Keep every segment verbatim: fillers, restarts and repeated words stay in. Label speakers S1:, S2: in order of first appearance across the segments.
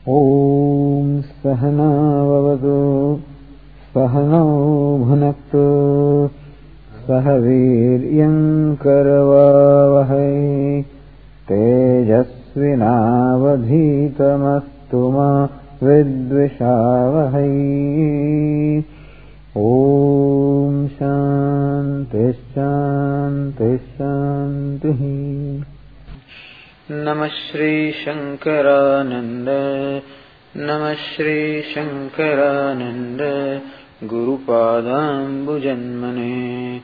S1: Om Sahana Vavadu Sahano Bhunaktu Sahaviryam Karavavahai Tejasvinavadhitamastu ma Vidvishavahai. Om Shanti Shanti Shanti. Namah Shri Shankarananda Namah Shri Shankarananda Gurupadambujanmane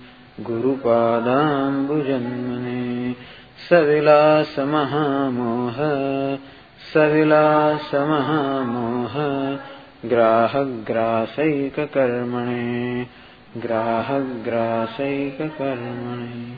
S1: Gurupadambujanmane Savilasa Mahamoha Savilasa Mahamoha Grahagrasaika Karmane Grahagrasaika Karmane.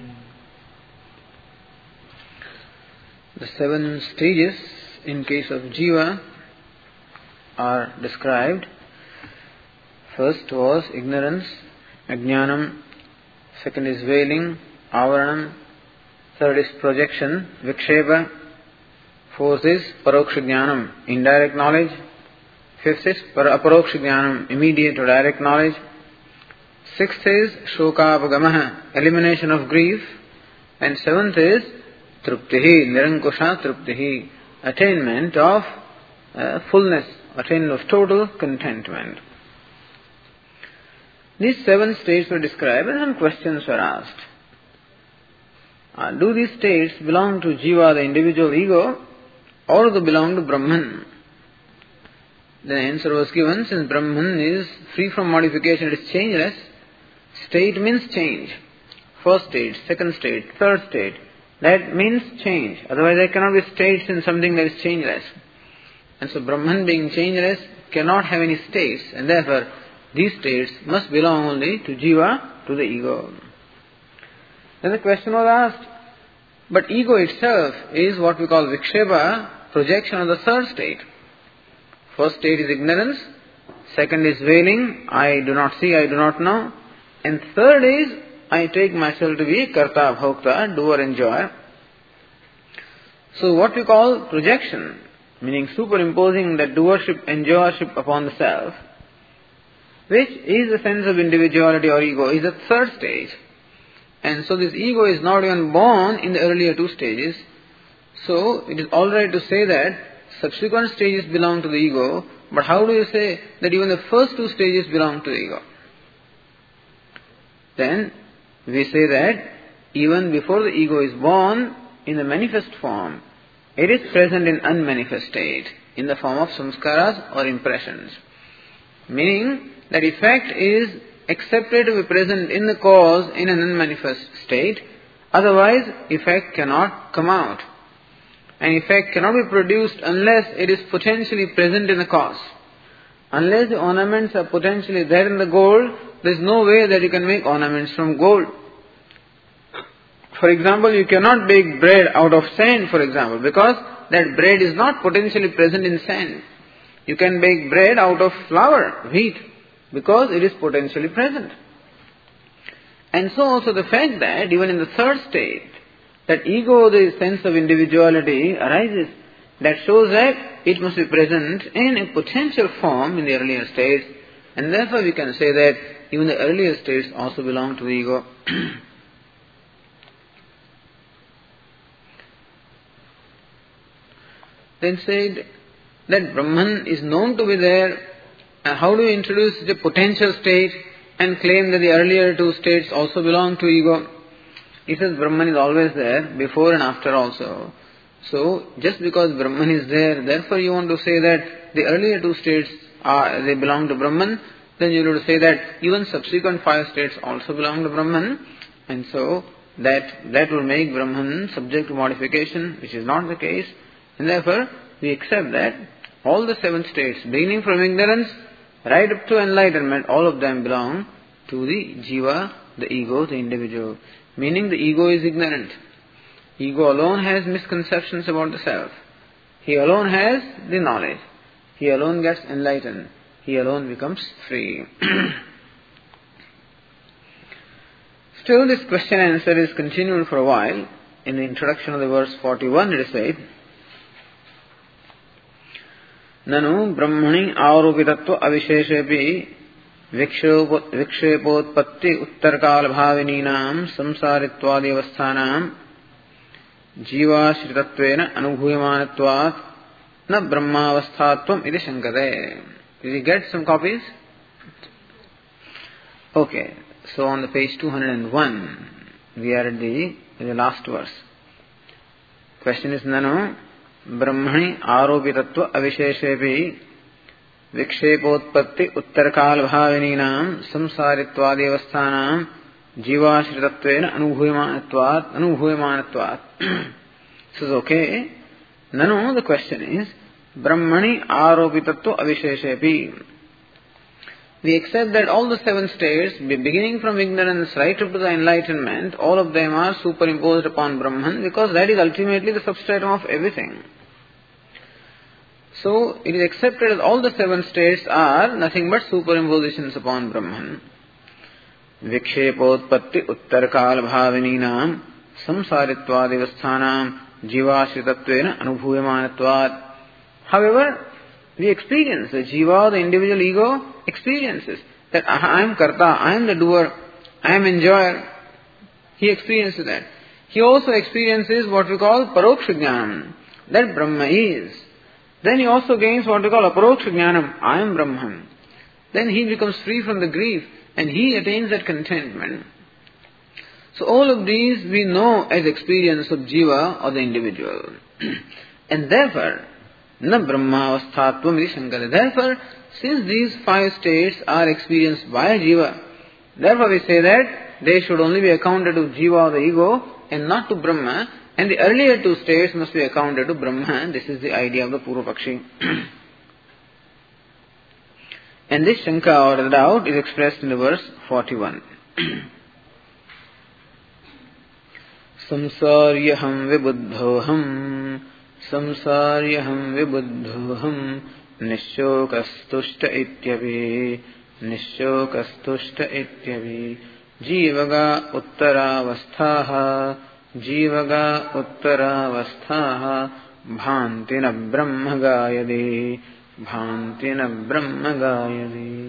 S1: The seven stages in case of Jiva are described. First was ignorance, ajnanam. Second is veiling, avaranam. Third is projection, vikshepa. Fourth is paroksha jnanam, indirect knowledge. Fifth is aparoksha jnanam, immediate or direct knowledge. Sixth is shokapagamaha, elimination of grief. And seventh is truptihi, nirankusha truptihi, attainment of uh, fullness, attainment of total contentment. These seven states were described and some questions were asked. Uh, do these states belong to Jiva, the individual ego, or do they belong to Brahman? The answer was given, since Brahman is free from modification, it is changeless. State means change. First state, second state, third state. That means change. Otherwise there cannot be states in something that is changeless. And so Brahman being changeless cannot have any states, and therefore these states must belong only to Jiva, to the ego. Then the question was asked, but ego itself is what we call vikshepa, projection of the third state. First state is ignorance, second is veiling, I do not see, I do not know, and third is I take myself to be karta, bhokta, doer, enjoyer. So what we call projection, meaning superimposing that doership, enjoyership upon the self, which is the sense of individuality or ego, is the third stage. And so this ego is not even born in the earlier two stages. So it is alright to say that subsequent stages belong to the ego, but how do you say that even the first two stages belong to the ego? Then we say that even before the ego is born in the manifest form, it is present in unmanifest state, in the form of samskaras or impressions. Meaning that effect is accepted to be present in the cause in an unmanifest state, otherwise effect cannot come out. An effect cannot be produced unless it is potentially present in the cause. Unless the ornaments are potentially there in the gold, there is no way that you can make ornaments from gold. For example, you cannot bake bread out of sand, for example, because that bread is not potentially present in sand. You can bake bread out of flour, wheat, because it is potentially present. And so also the fact that even in the third state, that ego, the sense of individuality, arises, that shows that it must be present in a potential form in the earlier states, and therefore we can say that even the earlier states also belong to the ego. Then said that Brahman is known to be there. And how do you introduce the potential state and claim that the earlier two states also belong to ego? He says Brahman is always there, before and after also. So, just because Brahman is there, therefore you want to say that the earlier two states are, they belong to Brahman, then you have to say that even subsequent five states also belong to Brahman, and so that, that will make Brahman subject to modification, which is not the case, and therefore we accept that all the seven states, beginning from ignorance, right up to enlightenment, all of them belong to the Jiva, the ego, the individual. Meaning the ego is ignorant. Ego alone has misconceptions about the self. He alone has the knowledge. He alone gets enlightened. He alone becomes free. Still this question and answer is continued for a while. In the introduction of the verse forty-one it is said, Nanu Brahmani Aropitatva Avisheshepi Vikshepotpatti Uttarkal Bhavininam Samsaritvadi Avasthanam Jiva Shritattvena Anubhuyamanatvat Na Brahmavasthatvam Iti Shankate. Did you get some copies? Okay, so on the page two hundred one, we are at the, the last verse. Question is Nanu Brahmani Aropitatva Avisheshepi Vikshepotpatti Uttarkal Bhavininam Samsaritvadi Avasthanam Jivashritattvena Anubhuyamanatvat Anubhuyamanatvat. This is okay. Nanu, the question is Brahmani Aropitatva Avisheshepi. We accept that all the seven states, beginning from ignorance right up to the enlightenment, all of them are superimposed upon Brahman because that is ultimately the substratum of everything. So, it is accepted that all the seven states are nothing but superimpositions upon Brahman. Vikshepotpatti Uttarkal Bhavininam Samsaritvadivasthanam Jivashritattvena Anubhuyamanatvat. However, we experience, the jiva, the individual ego, experiences that I am karta, I am the doer, I am enjoyer. He experiences that. He also experiences what we call paroksha jnanam, that Brahma is. Then he also gains what we call aparoksha jnanam, I am Brahman. Then he becomes free from the grief and he attains that contentment. So all of these we know as experience of jiva or the individual. And therefore, na brahmavasthatvam iti shankate. Therefore, since these five states are experienced by a jiva, therefore we say that they should only be accounted to jiva or the ego and not to Brahma, and the earlier two states must be accounted to Brahma. This is the idea of the Purvapakshi. And this Shanka or the doubt is expressed in the verse forty-one. Samsaryaham vibuddhoham Samsaryaham vibuddhoham Nishokastushta ityavi Nishokastushta ityavi Jivaga uttaravasthaha Jivaga uttaravasthaha Bhantina brahma gayadi Bhantina brahma gayadi.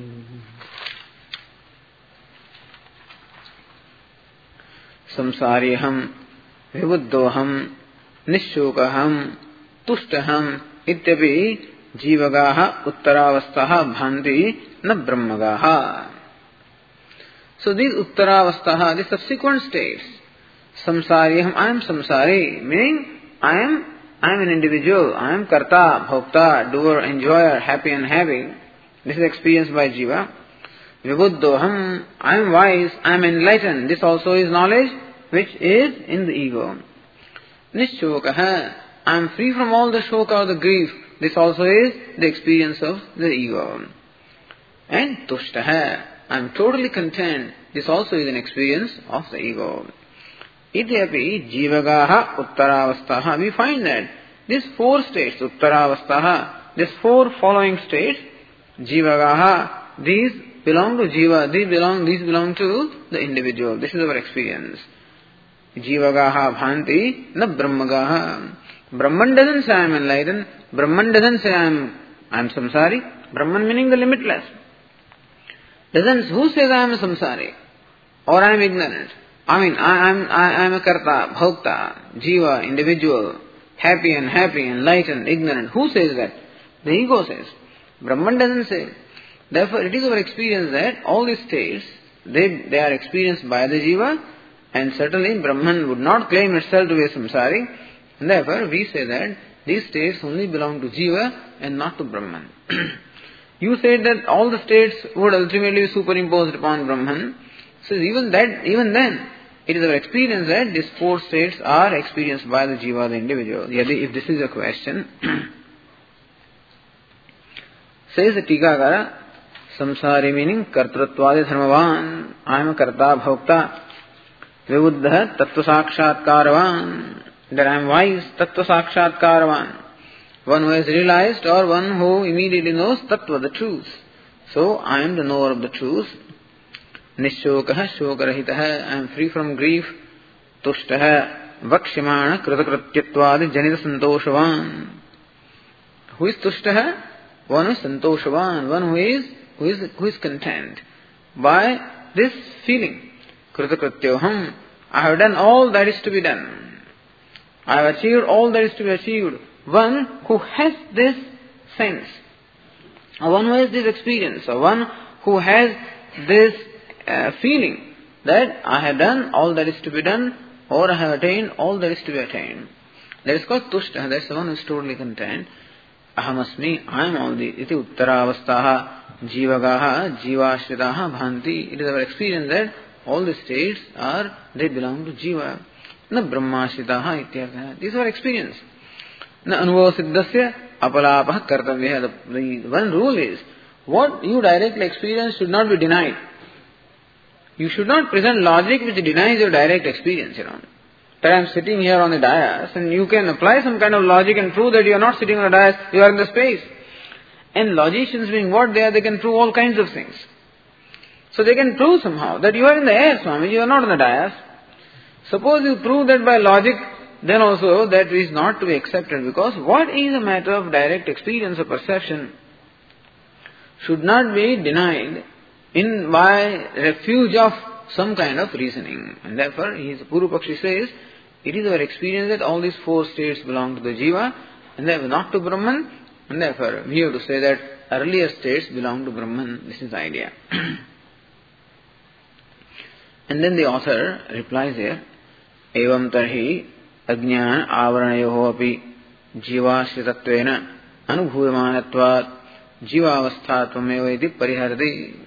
S1: Samsaryaham vibuddhoham Nishokaham Tushtaham Ityapi Jivagaha Uttaravastaha Bhanti Na Brahmagaha. So these Uttaravastaha, the subsequent states, Samsaryaham, I am samsari, meaning I am I am an individual, I am karta, bhokta, doer, enjoyer, happy and happy. This is experienced by jiva. Vibuddhoham, I am wise, I am enlightened. This also is knowledge which is in the ego. Nishokaha, I am free from all the shoka or the grief. This also is the experience of the ego. And tushtaha, I am totally content. This also is an experience of the ego. Ityapi jivagaha uttaravastaha. We find that these four states, uttaravastaha, these four following states, jivagaha, these belong to jiva, these belong, these belong to the individual. This is our experience. Jivagaha bhanti na brahmagaha. Brahman doesn't say I am enlightened. Brahman doesn't say I am, I am samsari. Brahman meaning the limitless. Doesn't, who says I am a samsari? Or I am ignorant? I mean, I am I am a karta, bhokta, jiva, individual, happy and happy, enlightened, ignorant. Who says that? The ego says. Brahman doesn't say. Therefore, it is our experience that all these states, they, they are experienced by the jiva, and certainly Brahman would not claim itself to be a samsari. And therefore, we say that these states only belong to jiva and not to Brahman. You said that all the states would ultimately be superimposed upon Brahman. So even that, even then, it is our experience that these four states are experienced by the jiva, the individual. Yadi, if this is a question, says the Tikakara, samsari meaning kartratvadi dharmavan, I am a karta, bhokta, vibuddha, tattva sakshatkaravan, that I am wise, tattva sakshatkaravan, one who has realized or one who immediately knows tattva, the truth. So, I am the knower of the truth. Nishokaha shokarahitaha, I am free from grief. Tushtaha vakshimana kritakrityatvadi janita santoshavan. Who is tushtaha? One is santoshavan, one who is, who is, who is content by this feeling. Kritakrityoham, I have done all that is to be done. I have achieved all that is to be achieved. One who has this sense, or one who has this experience, or one who has this uh, feeling that I have done all that is to be done, or I have attained all that is to be attained. That is called tushta. That is the one who is totally content. Ahamasmi, I am all these. Iti uttaravastaha, jivagaha, jivashritaha, bhanti. It is our experience that all the states are, they belong to jiva. Na brahmashritaha ityartha. This is our experience. Na anubhava siddhasya apalapah kartavya. The one rule is, what you directly experience should not be denied. You should not present logic which denies your direct experience, you know. That I am sitting here on the dais, and you can apply some kind of logic and prove that you are not sitting on a dais, you are in the space. And logicians being what they are, they can prove all kinds of things. So they can prove somehow that you are in the air, Swami, you are not on the dais. Suppose you prove that by logic, then also that is not to be accepted, because what is a matter of direct experience or perception should not be denied in by refuge of some kind of reasoning. And therefore, his Purva Pakshi says, it is our experience that all these four states belong to the Jiva, and therefore not to Brahman, and therefore we have to say that earlier states belong to Brahman. This is the idea. And then the author replies here, Evam tarhi ajnana avaranayoho api jivashritattvena anubhuyamanatvat jivavasthatvameva iti pariharati.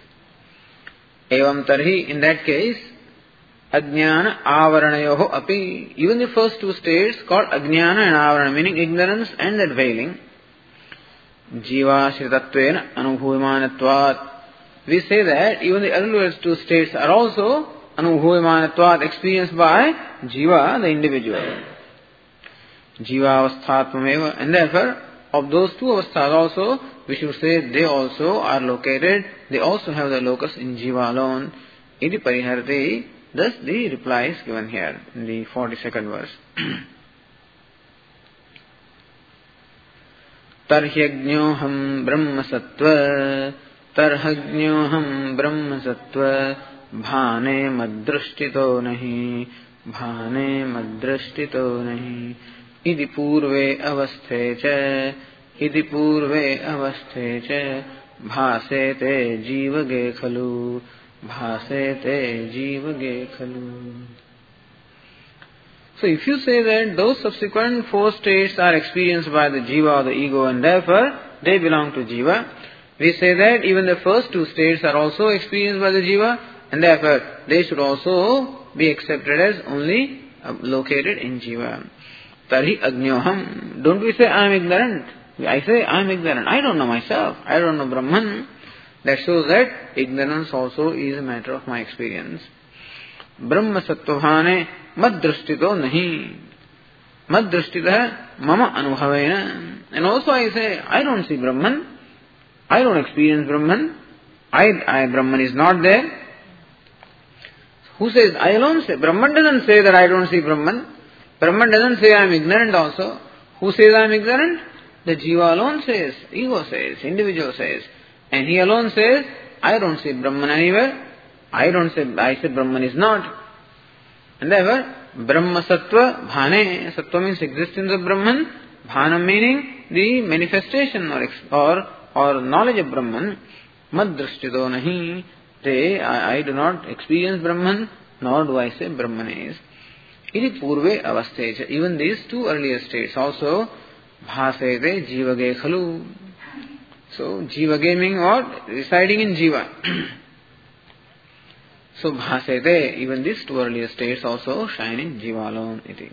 S1: Evam tarhi, in that case, ajnana avaranayoho api, even the first two states called ajnana and avarana, meaning ignorance and that veiling, jivashritattvena anubhuyamanatvat. We say that even the earlier two states are also anubhuyamanatvat, experienced by jiva, the individual. Jivavasthatvameva, and therefore, of those two avasthas also, we should say they also are located, they also have the locus in jiva alone. Iti pariharati. Thus the reply is given here in the forty-second verse. Tarhyajnyoham brahma sattva, tarhajnyoham brahma sattva, bhane madrushtito nahi, bhane madrushtito nahi. Iti purve avasthe cha, iti purve avasthe cha, bhasete jivage khalu, bhasete jivage khalu. So if you say that those subsequent four states are experienced by the jiva or the ego, and therefore they belong to jiva, we say that even the first two states are also experienced by the jiva, and therefore they should also be accepted as only located in jiva. Tarhi ajnyoham. Don't we say I am ignorant? I say I am ignorant. I don't know myself. I don't know Brahman. That shows that ignorance also is a matter of my experience. Brahma sattvabhane madrushtito nahi. Madrushtita mama anubhavena. And also I say I don't see Brahman. I don't experience Brahman. I, I Brahman is not there. Who says? I alone say. Brahman doesn't say that I don't see Brahman. Brahman doesn't say I am ignorant also. Who says I am ignorant? The jiva alone says, ego says, individual says. And he alone says, I don't see Brahman anywhere. I don't say, I say Brahman is not. And therefore, Brahma Sattva, Bhane, Sattva means existence of Brahman, Bhanam meaning the manifestation or or, or knowledge of Brahman, Madrushtito nahi, they, I, I do not experience Brahman, nor do I say Brahman is. Iti purve avasthe. Even these two earlier states also, bhasete jivage khalu. So, jivage meaning what? Residing in jiva. So, bhasete, even these two earlier states also shine in jiva alone. Iti.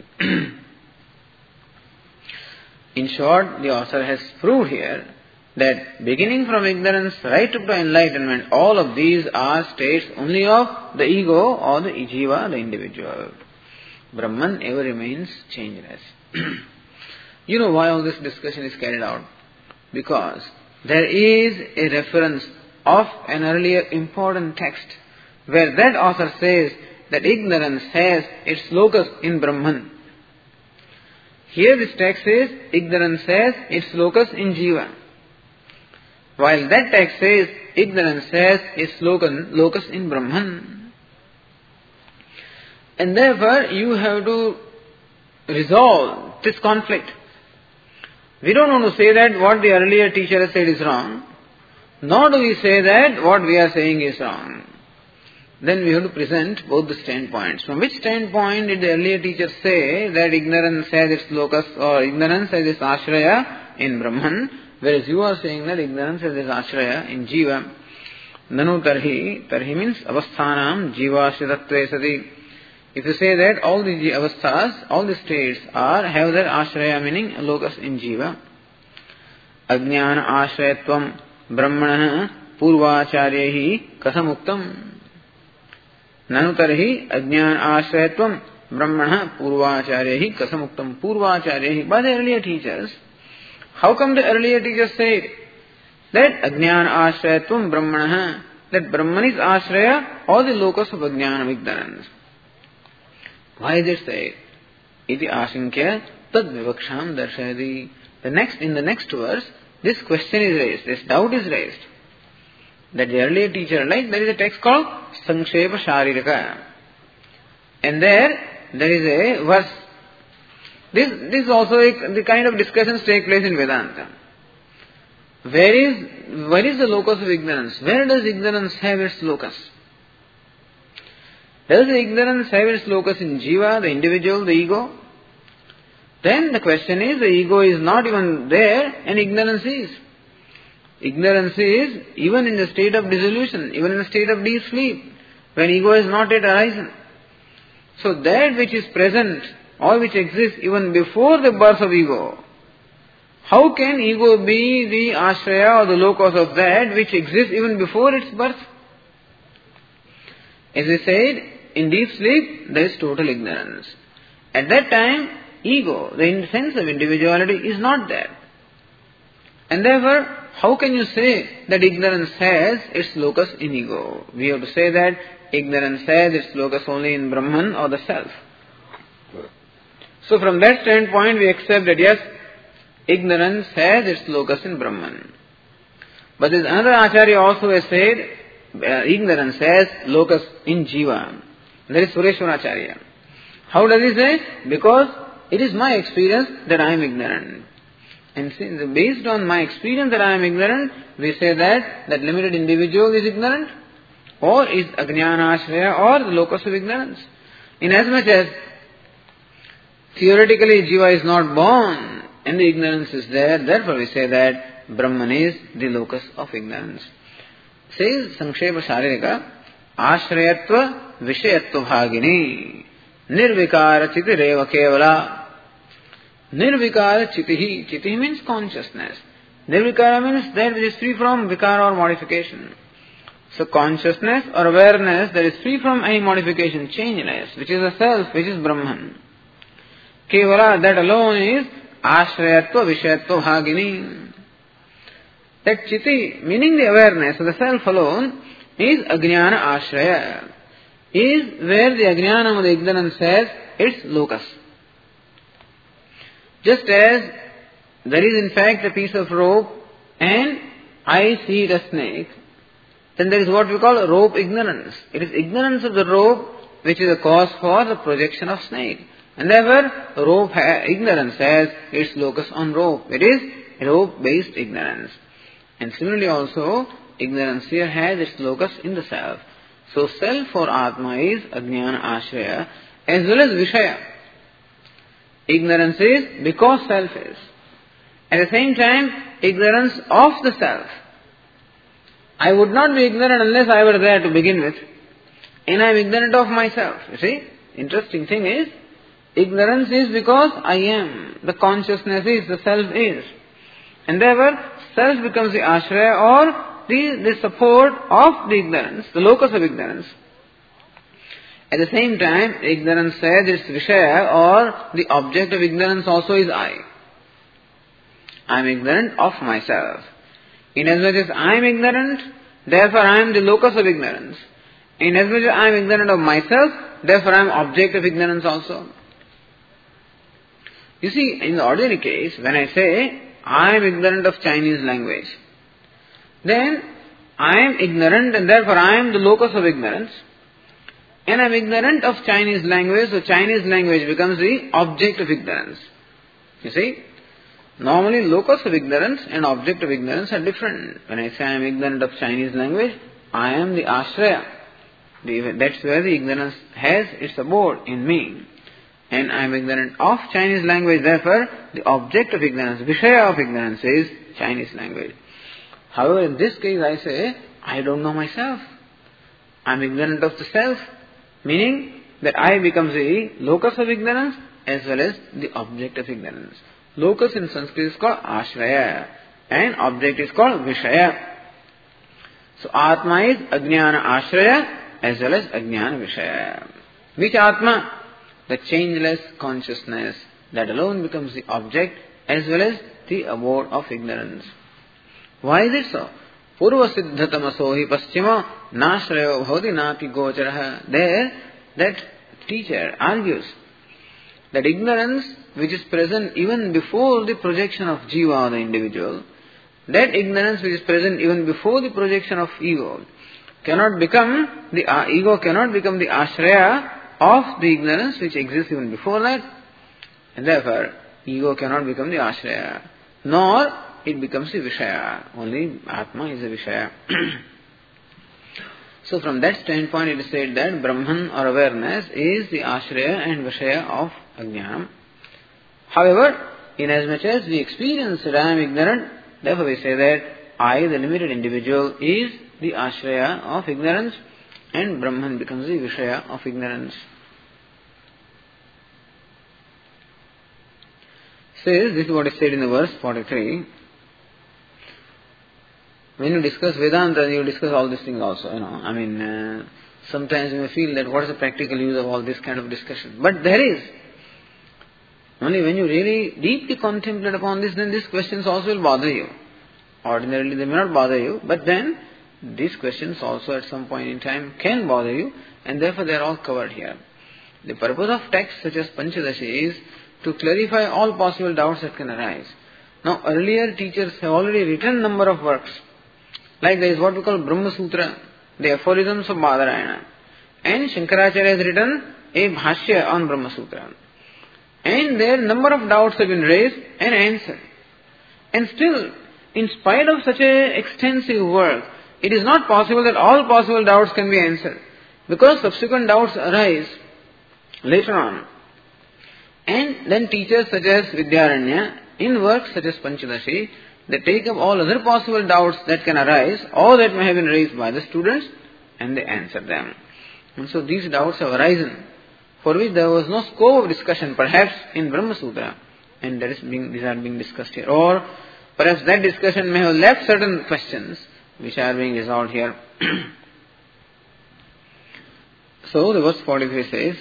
S1: In short, the author has proved here that beginning from ignorance right up to enlightenment, all of these are states only of the ego or the jiva, the individual. Brahman ever remains changeless. You know why all this discussion is carried out? Because there is a reference of an earlier important text where that author says that ignorance has its locus in Brahman. Here this text says ignorance has its locus in Jiva. While that text says, ignorance says, is locus in Brahman. And therefore, you have to resolve this conflict. We don't want to say that what the earlier teacher has said is wrong, nor do we say that what we are saying is wrong. Then we have to present both the standpoints. From which standpoint did the earlier teacher say that ignorance has its locus or ignorance has its ashraya in Brahman, whereas you are saying that ignorance has its ashraya in Jiva? Nanu tarhi, tarhi means avasthanam jivashritatve sati. If you say that all the avasthas, all the states are, have their ashraya, meaning locus in Jiva. Ajnana ashrayatvam brahmana purvacharyahi kasamuktam. Nanu tarhi ajnana ashrayatvam brahmana purvacharyahi kasamuktam. Purvacharyahi, by the earlier teachers. How come the earlier teachers said that ajnana ashrayatvam brahmana, that Brahman is ashraya or the locus of ajnana, ignorance? Why is it said? Iti ashinkya tad vivaksham darshayati. The next, in the next verse, this question is raised, this doubt is raised. That the earlier teacher, like there is a text called Sankshepa Sharirika. And there, there is a verse. This, this is also a, the kind of discussions take place in Vedanta. Where is, where is the locus of ignorance? Where does ignorance have its locus? Does the ignorance have its locus in Jiva, the individual, the ego? Then the question is, the ego is not even there and ignorance is. Ignorance is even in the state of dissolution, even in the state of deep sleep, when ego is not yet arisen. So that which is present or which exists even before the birth of ego, how can ego be the ashraya or the locus of that which exists even before its birth? As we said, in deep sleep, there is total ignorance. At that time, ego, the sense of individuality, is not there. And therefore, how can you say that ignorance has its locus in ego? We have to say that ignorance has its locus only in Brahman or the self. So from that standpoint, we accept that yes, ignorance has its locus in Brahman. But there's another Acharya also has said, uh, ignorance has locus in Jiva. That is Sureshwaracharya. How does he say? Because it is my experience that I am ignorant. And since based on my experience that I am ignorant, we say that that limited individual is ignorant, or is ajnana ashraya, or the locus of ignorance. Inasmuch as theoretically Jiva is not born and the ignorance is there, therefore we say that Brahman is the locus of ignorance. Says Sankshepa Sharirika, ashrayatva vishayatva bhagini nirvikara chiti reva kevala. Nirvikara chitihi. Chitihi means consciousness. Nirvikara means that which is free from vikara or modification. So consciousness or awareness that is free from any modification, changeless, which is a self, which is Brahman. Kevala, that alone is ashrayatva vishayatva bhagini. That chiti, meaning the awareness of the self alone, is ajnana ashraya, is where the ajnana of the ignorance has its locus. Just as there is in fact a piece of rope and I see the snake, then there is what we call rope ignorance. It is ignorance of the rope which is a cause for the projection of snake. And therefore, rope ha- ignorance has its locus on rope. It is rope-based ignorance. And similarly also, ignorance here has its locus in the self. So self or Atma is ajnana ashraya as well as vishaya. Ignorance is because self is. At the same time, ignorance of the self. I would not be ignorant unless I were there to begin with. And I am ignorant of myself. You see, interesting thing is, ignorance is because I am. The consciousness is, the self is. And therefore, self becomes the ashraya or the, the support of the ignorance, the locus of ignorance. At the same time, ignorance says its vishaya or the object of ignorance also is I. I am ignorant of myself. Inasmuch as I am ignorant, therefore I am the locus of ignorance. Inasmuch as I am ignorant of myself, therefore I am object of ignorance also. You see, in the ordinary case, when I say I am ignorant of Chinese language, then I am ignorant and therefore I am the locus of ignorance. And I am ignorant of Chinese language, so Chinese language becomes the object of ignorance. You see? Normally locus of ignorance and object of ignorance are different. When I say I am ignorant of Chinese language, I am the ashraya. That's where the ignorance has its abode in me. And I am ignorant of Chinese language, therefore the object of ignorance, vishaya of ignorance is Chinese language. However, in this case I say, I don't know myself. I am ignorant of the self, meaning that I becomes the locus of ignorance as well as the object of ignorance. Locus in Sanskrit is called ashraya and object is called vishaya. So Atma is ajnana ashraya as well as ajnana vishaya. Which Atma? The changeless consciousness that alone becomes the object as well as the abode of ignorance. Why is it so? Purva siddhatamaso hi paschima nashrayo bhavati napi gocharaha. There, that teacher argues that ignorance which is present even before the projection of jiva or the individual, that ignorance which is present even before the projection of ego, cannot become, the uh, ego cannot become the ashraya of the ignorance which exists even before that, and therefore ego cannot become the ashraya, nor it becomes the vishaya. Only Atma is the vishaya. So from that standpoint it is said that Brahman or awareness is the ashraya and vishaya of ajnanam. However, inasmuch as we experience that I am ignorant, therefore we say that I, the limited individual, is the ashraya of ignorance and Brahman becomes the vishaya of ignorance. Says, this is what is said in the verse forty-three. When you discuss Vedanta, you discuss all these things also, you know. I mean, uh, sometimes you may feel that what is the practical use of all this kind of discussion. But there is. Only when you really deeply contemplate upon this, then these questions also will bother you. Ordinarily they may not bother you, but then these questions also at some point in time can bother you, and therefore they are all covered here. The purpose of texts such as Panchadashi is to clarify all possible doubts that can arise. Now earlier teachers have already written number of works. Like there is what we call Brahma Sutra, the aphorisms of Badarayana. And Shankaracharya has written a Bhashya on Brahma Sutra. And there number of doubts have been raised and answered. And still, in spite of such a extensive work, it is not possible that all possible doubts can be answered. Because subsequent doubts arise later on. And then teachers such as Vidyaranya, in works such as Panchadashi, they take up all other possible doubts that can arise or that may have been raised by the students and they answer them. And so these doubts have arisen for which there was no scope of discussion perhaps in Brahma Sutra, and that is being, these are being discussed here. Or perhaps that discussion may have left certain questions which are being resolved here. So the verse forty-three says,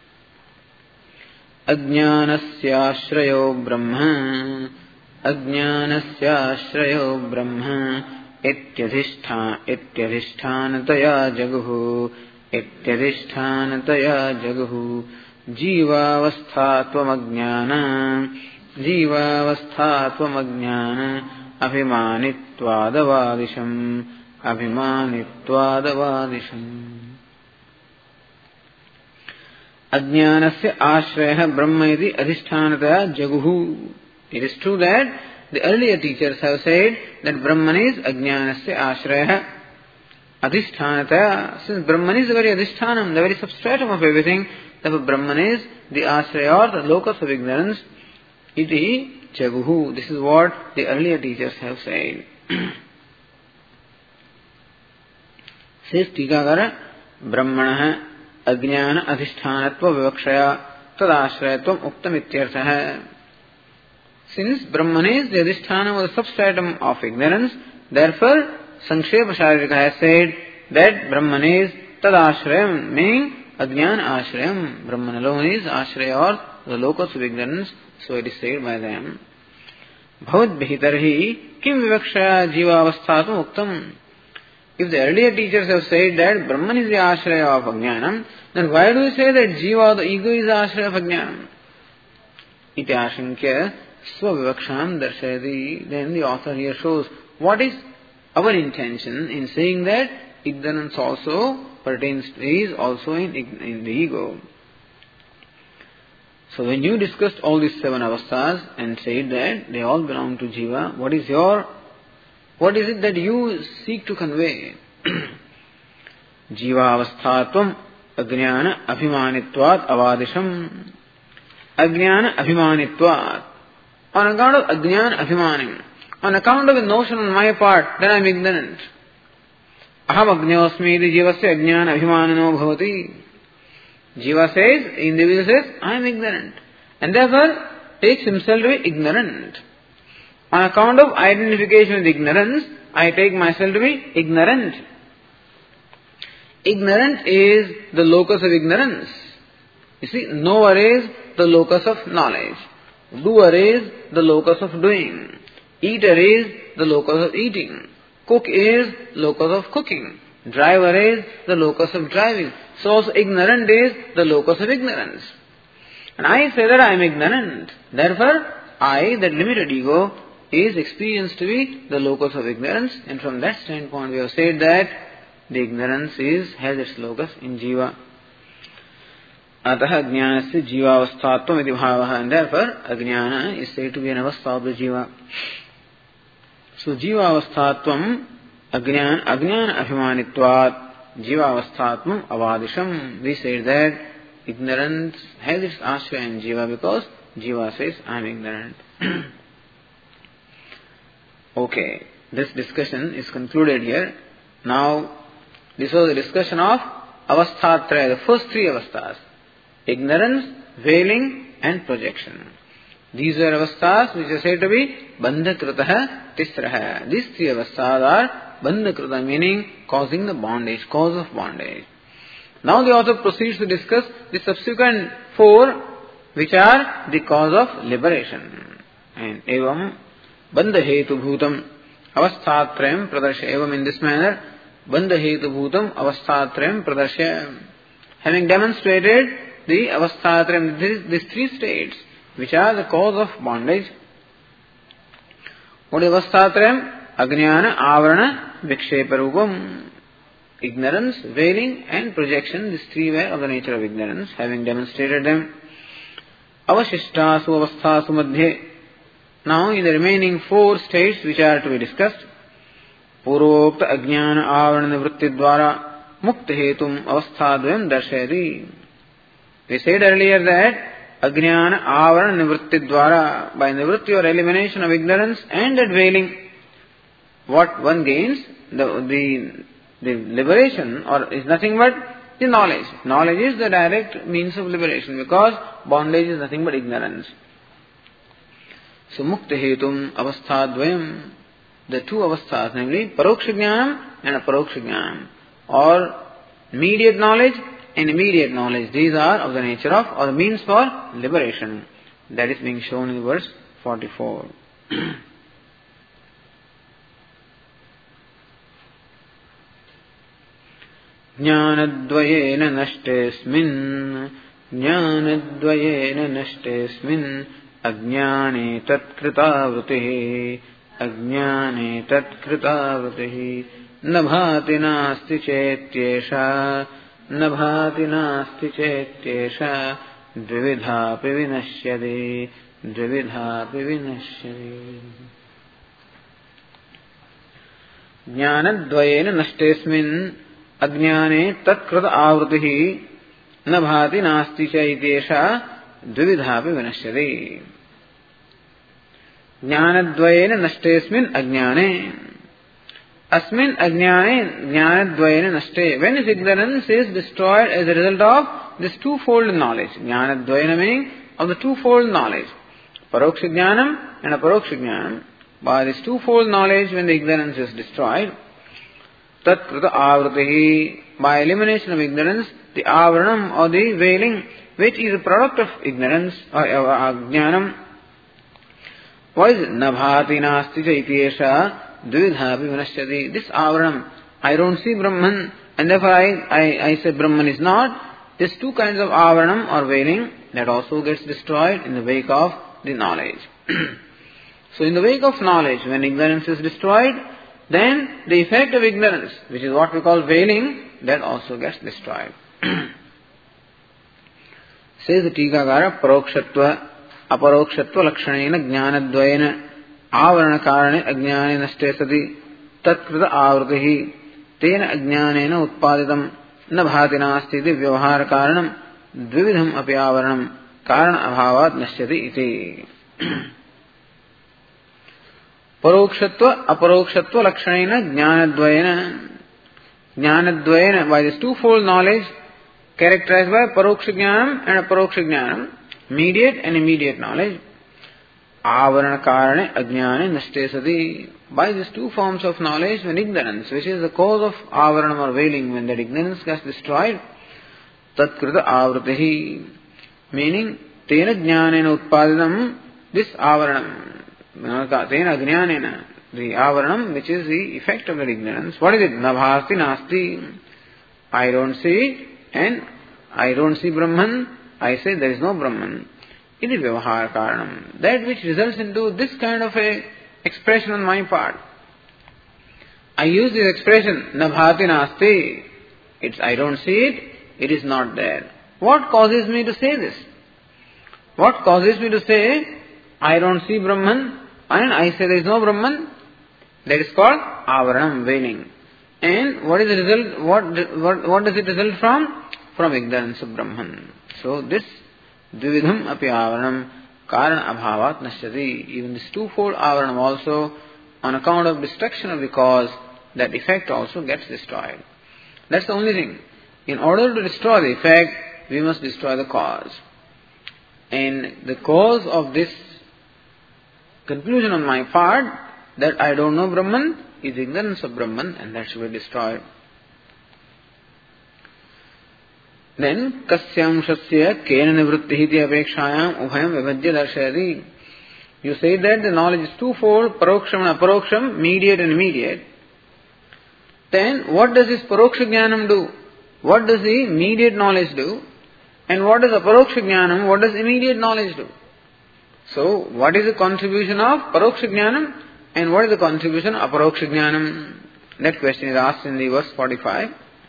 S1: Ajnanasyashrayo Brahma Ajnanasyashrayo Brahma Ityadhishtha Ityadhishthanataya Jaguhu Ityadhishthanataya Jaguhu Jivavasthatvam Ajnana Jivavasthatvam Ajnana Abhimanittvadavadisham Abhimanittvadavadisham. Ajnanasya ashraya Brahma iti adhishthanataya jaguhu. It is true that the earlier teachers have said that Brahman is ajnanasya ashraya adhishthanataya. Since Brahman is the very adhishthanam, the very substratum of everything, therefore Brahman is the ashraya or the locus of ignorance. Iti jaguhu. This is what the earlier teachers have said. Says Tikakara, Brahmana Ajnana adhishthanatva vivakshaya tadashrayatvam uktam ityartha. Since Brahman is the adhisthana or the substratum of ignorance, therefore Sankshepa Sharirika has said that Brahman is tadashrayam, meaning ajnana ashrayam. Brahman alone is ashraya or the locus of ignorance, so it is said by them. Bhavat bihitarhi kim vivakshaya jivavasthatum uktam. If the earlier teachers have said that Brahman is the ashraya of ajnanam, then why do you say that jiva, the ego, is the ashraya of ajnanam? Iti ashankya svavivaksham darshayati. Then the author here shows what is our intention in saying that ignorance also pertains, is also in, in the ego. So when you discussed all these seven avasthas and said that they all belong to Jiva, what is your, what is it that you seek to convey? Jiva avasthatvam ajnana abhimanitvat avadisham. Ajnana abhimanitvat. On account of ajnana abhimanim, on account of the notion on my part that I am ignorant. Aham ajñosmi iti jivasya ajnana abhimanano bhavati. Jiva says, the individual says, I am ignorant. And therefore takes himself to be ignorant. On account of identification with ignorance, I take myself to be ignorant. Ignorant is the locus of ignorance. You see, knower is the locus of knowledge. Doer is the locus of doing. Eater is the locus of eating. Cook is locus of cooking. Driver is the locus of driving. So also ignorant is the locus of ignorance. And I say that I am ignorant. Therefore, I, that limited ego, is experienced to be the locus of ignorance. And from that standpoint, we have said that the ignorance is, has its locus in Jiva. Ataha ajnanasya jivavasthatvam iti bhavaha. And therefore, ajnana is said to be an avastha of the Jiva. So, jivavasthatvam ajnana ajnana abhimanitvat jivavasthatvam avadisham. We said that ignorance has its ashraya in Jiva because Jiva says, I am ignorant. Okay, this discussion is concluded here. Now, this was a discussion of avasthatraya, the first three avasthas. Ignorance, veiling and projection. These are avasthas which are said to be bandhakritaha tisraha. These three avasthas are bandhakrita, meaning causing the bondage, cause of bondage. Now the author proceeds to discuss the subsequent four which are the cause of liberation. And evam bandhahetu bhutam avasthatrayam pradarshya. Evam, in this manner, bandhahetu bhutam avasthatrayam pradarshya. Having demonstrated the avasthatrayam, these three states which are the cause of bondage. What is avasthatrayam? Ajnana, avarana, viksheparupam. Ignorance, veiling and projection, these three were of the nature of ignorance. Having demonstrated them, avashishtasu avasthasu madhye. Now in the remaining four states which are to be discussed, purvokta ajnana avarana nivritti dvara mukta hetum avasthadvayam darshayati. We said earlier that ajnana avarana nivritti dvara, by nivritti or elimination of ignorance and that veiling, what one gains, the, the, the liberation or is nothing but the knowledge. Knowledge is the direct means of liberation because bondage is nothing but ignorance. So mukta hetum avasthadvayam, the two avasthas, namely paroksha and aparoksha, or immediate knowledge and immediate knowledge, these are of the nature of or the means for liberation. That is being shown in verse forty-four. Jnanadvayena nashtesmin, jnanadvayena nashtesmin, ajnane tatkrita vrutihi, ajnane tatkrita vrutihi, nabhati nasti chetyesha, nabhati nasti chetyesha, dvividhapi vinashyati, dvividhapi vinashyati. Jnanadvayena nashtesmin, ajnane tatkrita avrutihi, nabhati nasti chetyesha, dvividhapi vinashyati. Jnanadvayena nashtesmin ajnane. Asmin ajnane jnanadvayena nashte. When his ignorance is destroyed as a result of this twofold knowledge. Jnanadvayena meaning of the twofold knowledge. Paroksha jnanam and aparoksha jnanam. By this twofold knowledge, when the ignorance is destroyed, tatkrita avrutihi, by elimination of ignorance, the avaranam or the veiling, which is a product of ignorance or jnanam. What is it? Nabhati nasti chaityesha dvividhapi vinashyati. This avaranam, I don't see Brahman, and therefore I, I, I say Brahman is not. These two kinds of avaranam or veiling, that also gets destroyed in the wake of the knowledge. So in the wake of knowledge, when ignorance is destroyed, then the effect of ignorance, which is what we call veiling, that also gets destroyed. Says the Tikakara, Parokshatva, Aparokshatva Lakshanena Jnanadvayena Avarana Karane Ajnane Naste Sati Tatkrita Avratihi Tena Ajnanena Utpaditam Nabhati Nasti Vyavahara Karanam Dvividham Api Avaranam Karana Abhavat Nashyati Iti. Parokshatva, Aparokshatva Lakshanena Jnanadvayena. Jnanadvayena, by this twofold knowledge characterized by Paroksha Jnanam and Aparoksha Jnanam, immediate and immediate knowledge. Avarana Karane Ajnane Naste Sati. By these two forms of knowledge, when ignorance, which is the cause of avaranam or veiling, when that ignorance gets destroyed, Tatkrita Avratihi, meaning Tena Jnanena Utpadinam, this avaranam. Tena Jnanena, the avaranam, which is the effect of that ignorance. What is it? Nabhasti Nasti. I don't see it, and I don't see Brahman. I say there is no Brahman. It is Vyavahara Karanam. That which results into this kind of a expression on my part. I use this expression, Nabhati Nasti. It's I don't see it, it is not there. What causes me to say this? What causes me to say, I don't see Brahman, and I say there is no Brahman? That is called avaranam, veiling. And what is the result? What, what, what does it result from? From ignorance of Brahman. So this dvividham api avaranam karana abhavat nashyati. Even this twofold avaranam also, on account of destruction of the cause, that effect also gets destroyed. That's the only thing. In order to destroy the effect, we must destroy the cause. And the cause of this conclusion on my part, that I don't know Brahman, is ignorance of Brahman, and that should be destroyed. Then, kasyam shasya kena nivrittihiti apekshayam ubhayam vibhajya darshayati. You say that the knowledge is twofold, paroksham and aparoksham, mediate and immediate. Then, what does this paroksha jnanam do? What does the mediate knowledge do? And what does aparoksha jnanam, what does immediate knowledge do? So, what is the contribution of paroksha jnanam? And what is the contribution of aparoksha jnanam? That question is asked in the verse forty-five.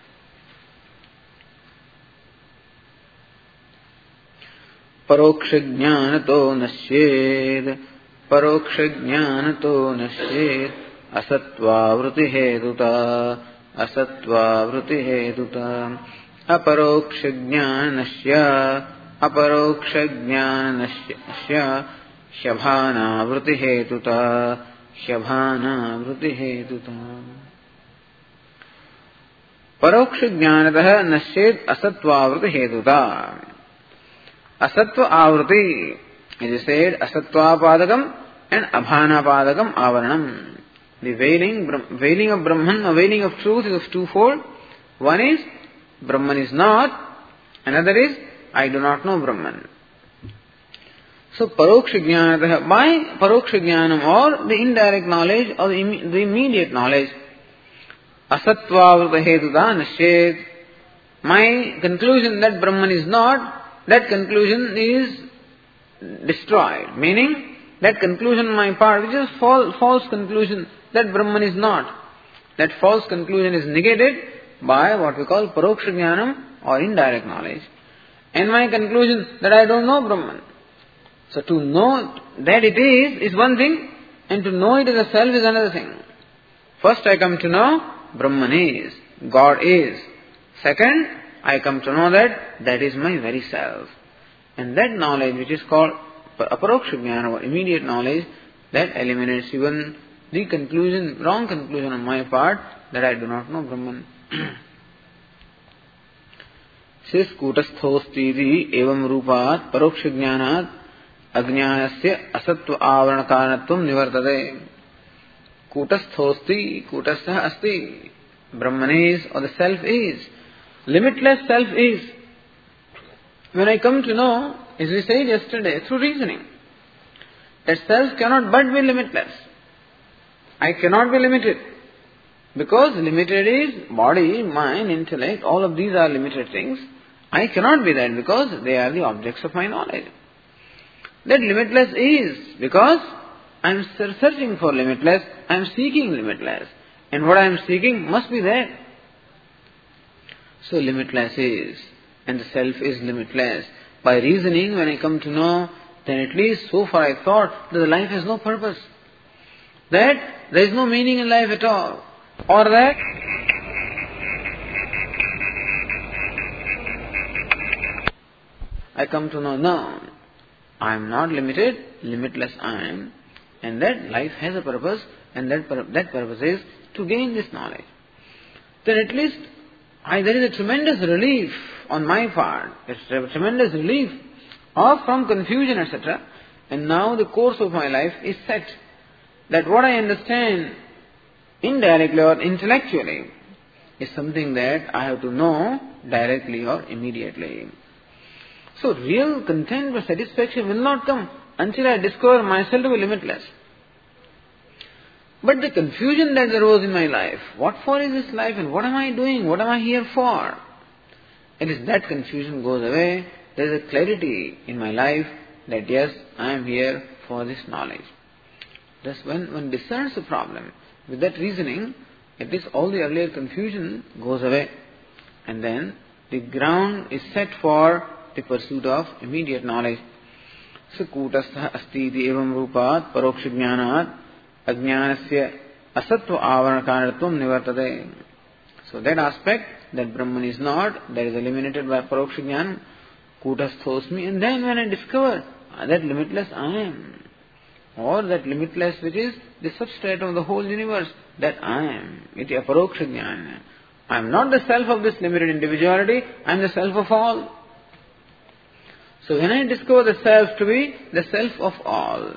S1: Paroksha jnanato nasyed, paroksha jnanato nasyed, asatva vritti hetuta, asatva vritti hetuta, aparoksha jnanasya, aparoksha jnanasya, shabhana vritti hetuta, shabhana vritti hetuta. Paroksha jnanatah nasyed asatva vritti hetuta. Asatva avriti, it is said, asatva padakam and abhana padakam avaranam. The veiling, veiling of Brahman, or veiling of truth is of twofold. One is, Brahman is not. Another is, I do not know Brahman. So, paroksha jnanatah, by paroksha jnanam, or the indirect knowledge, or the, the immediate knowledge, asatva avrita hetuta nasyet, my conclusion that Brahman is not, that conclusion is destroyed. Meaning, that conclusion on my part, which is false, false conclusion, that Brahman is not. That false conclusion is negated by what we call paroksha jnanam, or indirect knowledge. And my conclusion that I don't know Brahman. So to know that it is, is one thing, and to know it as a self is another thing. First I come to know Brahman is, God is. Second, I come to know that that is my very self. And that knowledge, which is called aparoksha jnana, or immediate knowledge, that eliminates even the conclusion, wrong conclusion on my part, that I do not know Brahman. Says kutasthosti evam rupat paroksha jnanat ajnanasya asatva avarana karanatvam nivartate. Kutasthosti, kutastha asti. Brahman is, or the self is. Limitless self is. When I come to know, as we said yesterday, through reasoning, that self cannot but be limitless. I cannot be limited. Because limited is body, mind, intellect, all of these are limited things. I cannot be that because they are the objects of my knowledge. That limitless is because I am searching for limitless, I am seeking limitless. and what I am seeking must be there. So limitless is, and the self is limitless. By reasoning, when I come to know, then at least so far I thought that the life has no purpose, that there is no meaning in life at all, or that I come to know, no, I am not limited, limitless I am, and that life has a purpose, and that pur- that purpose is to gain this knowledge. Then at least I, there is a tremendous relief on my part, a tremendous relief off from confusion, et cetera. And now the course of my life is set, that what I understand indirectly or intellectually is something that I have to know directly or immediately. So real content or satisfaction will not come until I discover myself to be limitless. But the confusion that arose in my life, what for is this life and what am I doing, what am I here for? It is that confusion goes away, there is a clarity in my life that yes, I am here for this knowledge. Thus when one discerns the problem with that reasoning, at least all the earlier confusion goes away. And then the ground is set for the pursuit of immediate knowledge. So kutastha asti iti evam rupat paroksha jnanat ajnanasya asatva avarakaratvam nivartate. So that aspect, that Brahman is not, that is eliminated by paroksha jnana, kutasthosmi, and then when I discover that limitless I am, or that limitless which is the substrate of the whole universe, that I am, iti aparoksha jnana. I am not the self of this limited individuality, I am the self of all. So when I discover the self to be the self of all,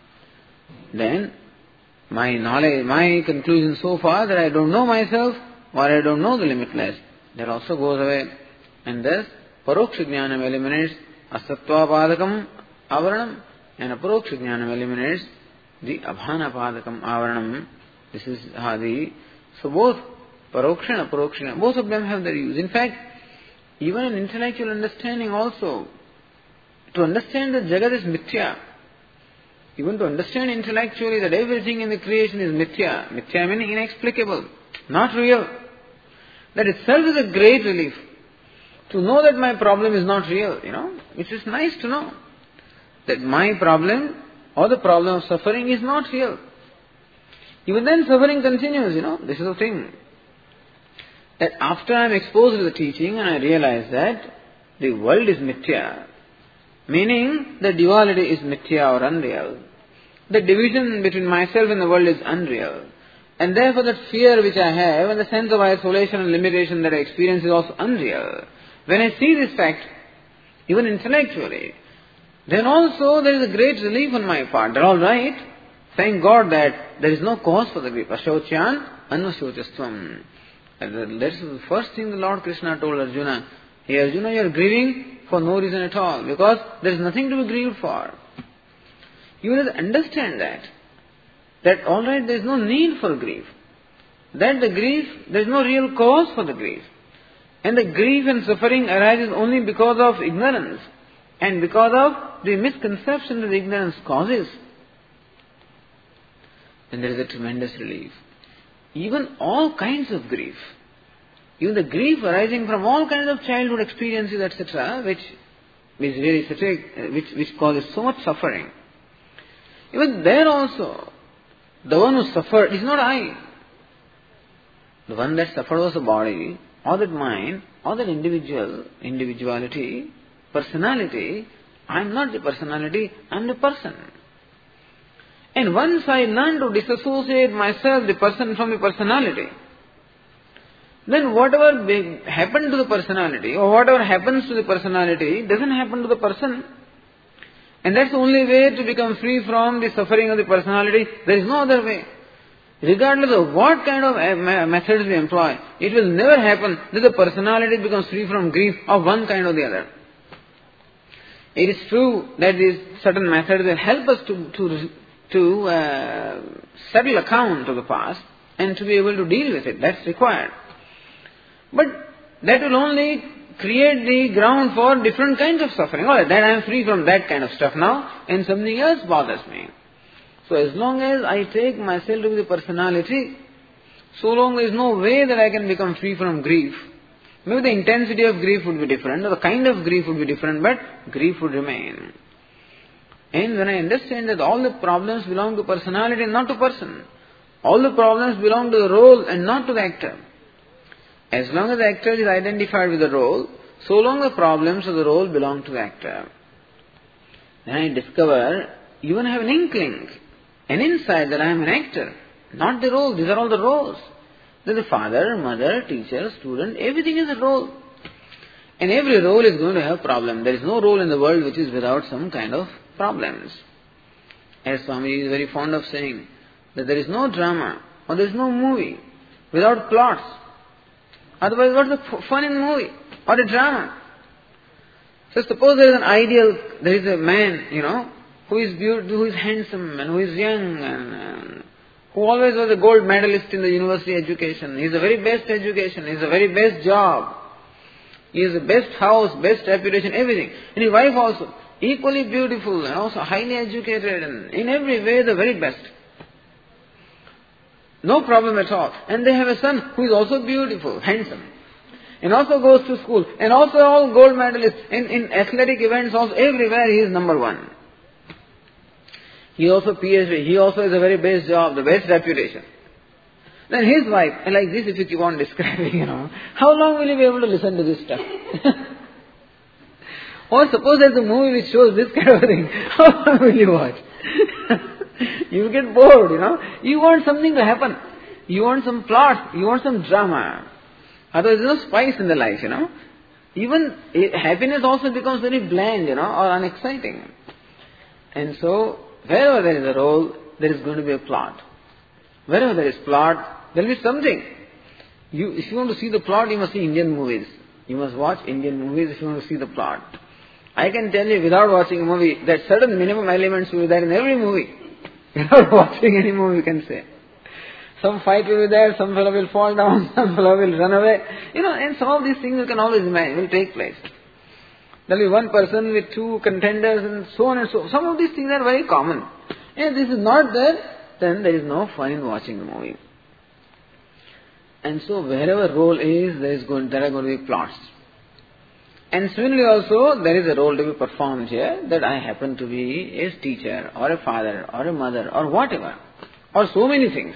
S1: then my knowledge, my conclusion so far that I don't know myself or I don't know the limitless, that also goes away. And thus, paroksha jnanam eliminates asatva padakam avaranam, and aparoksha jnanam eliminates the abhana padakam avaranam. This is how the, so both paroksha and aparoksha, both of them have their use. In fact, even an intellectual understanding also, to understand that Jagat is mithya, even to understand intellectually that everything in the creation is mithya, mithya meaning inexplicable, not real, that itself is a great relief. To know that my problem is not real, you know, it is nice to know that my problem or the problem of suffering is not real. Even then suffering continues, you know, this is the thing. That after I am exposed to the teaching and I realize that the world is mithya, meaning the duality is mithya or unreal. The division between myself and the world is unreal. And therefore that fear which I have and the sense of isolation and limitation that I experience is also unreal. When I see this fact, even intellectually, then also there is a great relief on my part. They're all right. Thank God that there is no cause for the grief. Ashauchyan anvashochastvam. That's the first thing the Lord Krishna told Arjuna. Hey Arjuna, you are grieving for no reason at all, because there is nothing to be grieved for. You will understand that. That alright, there is no need for grief. That the grief, there is no real cause for the grief. And the grief and suffering arises only because of ignorance and because of the misconception that the ignorance causes. And there is a tremendous relief. Even all kinds of grief, even the grief arising from all kinds of childhood experiences, et cetera, which is very such a, which which causes so much suffering. Even there also, the one who suffered is not I. The one that suffered was the body, or that mind, or that individual, individuality, personality. I am not the personality, I am the person. And once I learn to disassociate myself, the person, from the personality, then whatever happened to the personality, or whatever happens to the personality, doesn't happen to the person. And that's the only way to become free from the suffering of the personality. There is no other way. Regardless of what kind of methods we employ, it will never happen that the personality becomes free from grief of one kind or the other. It is true that these certain methods will help us to, to, to uh, settle account of the past and to be able to deal with it. That's required. But that will only create the ground for different kinds of suffering. Alright, that I am free from that kind of stuff now, and something else bothers me. So as long as I take myself to be the personality, so long there is no way that I can become free from grief. Maybe the intensity of grief would be different, or the kind of grief would be different, but grief would remain. And when I understand that all the problems belong to personality and not to person, all the problems belong to the role and not to the actor. As long as the actor is identified with the role, so long the problems of the role belong to the actor. Then I discover, even I have an inkling, an insight that I am an actor, not the role. These are all the roles. That the father, mother, teacher, student, everything is a role. And every role is going to have problem. There is no role in the world which is without some kind of problems. As Swami is very fond of saying, that there is no drama or there is no movie without plots. Otherwise, what's the fun in the movie or a drama? So suppose there is an ideal, there is a man, you know, who is beautiful, who is handsome and who is young and, and who always was a gold medalist in the university education. He is the very best education, he is the very best job. He has the best house, best reputation, everything. And his wife also, equally beautiful and also highly educated and in every way the very best. No problem at all. And they have a son who is also beautiful, handsome. And also goes to school. And also all gold medalists. In, in athletic events also, everywhere he is number one. He also P H D. He also has a very best job, the best reputation. Then his wife, and like this if you keep on describing, you know, how long will you be able to listen to this stuff? Or suppose there's a movie which shows this kind of thing. How long will you watch? You will get bored, you know. You want something to happen. You want some plot. You want some drama. Otherwise there's no spice in the life, you know. Even happiness also becomes very bland, you know, or unexciting. And so, wherever there is a role, there is going to be a plot. Wherever there is plot, there will be something. You, if you want to see the plot, you must see Indian movies. You must watch Indian movies if you want to see the plot. I can tell you without watching a movie that certain minimum elements will be there in every movie. Without watching any movie, you can say. Some fight will be there, some fellow will fall down, some fellow will run away. You know, and some of these things you can always imagine will take place. There will be one person with two contenders and so on and so on. Some of these things are very common. And if this is not there, then there is no fun in watching the movie. And so wherever role is, there is going, there are going to be plots. And similarly also, there is a role to be performed here, that I happen to be a teacher, or a father, or a mother, or whatever, or so many things.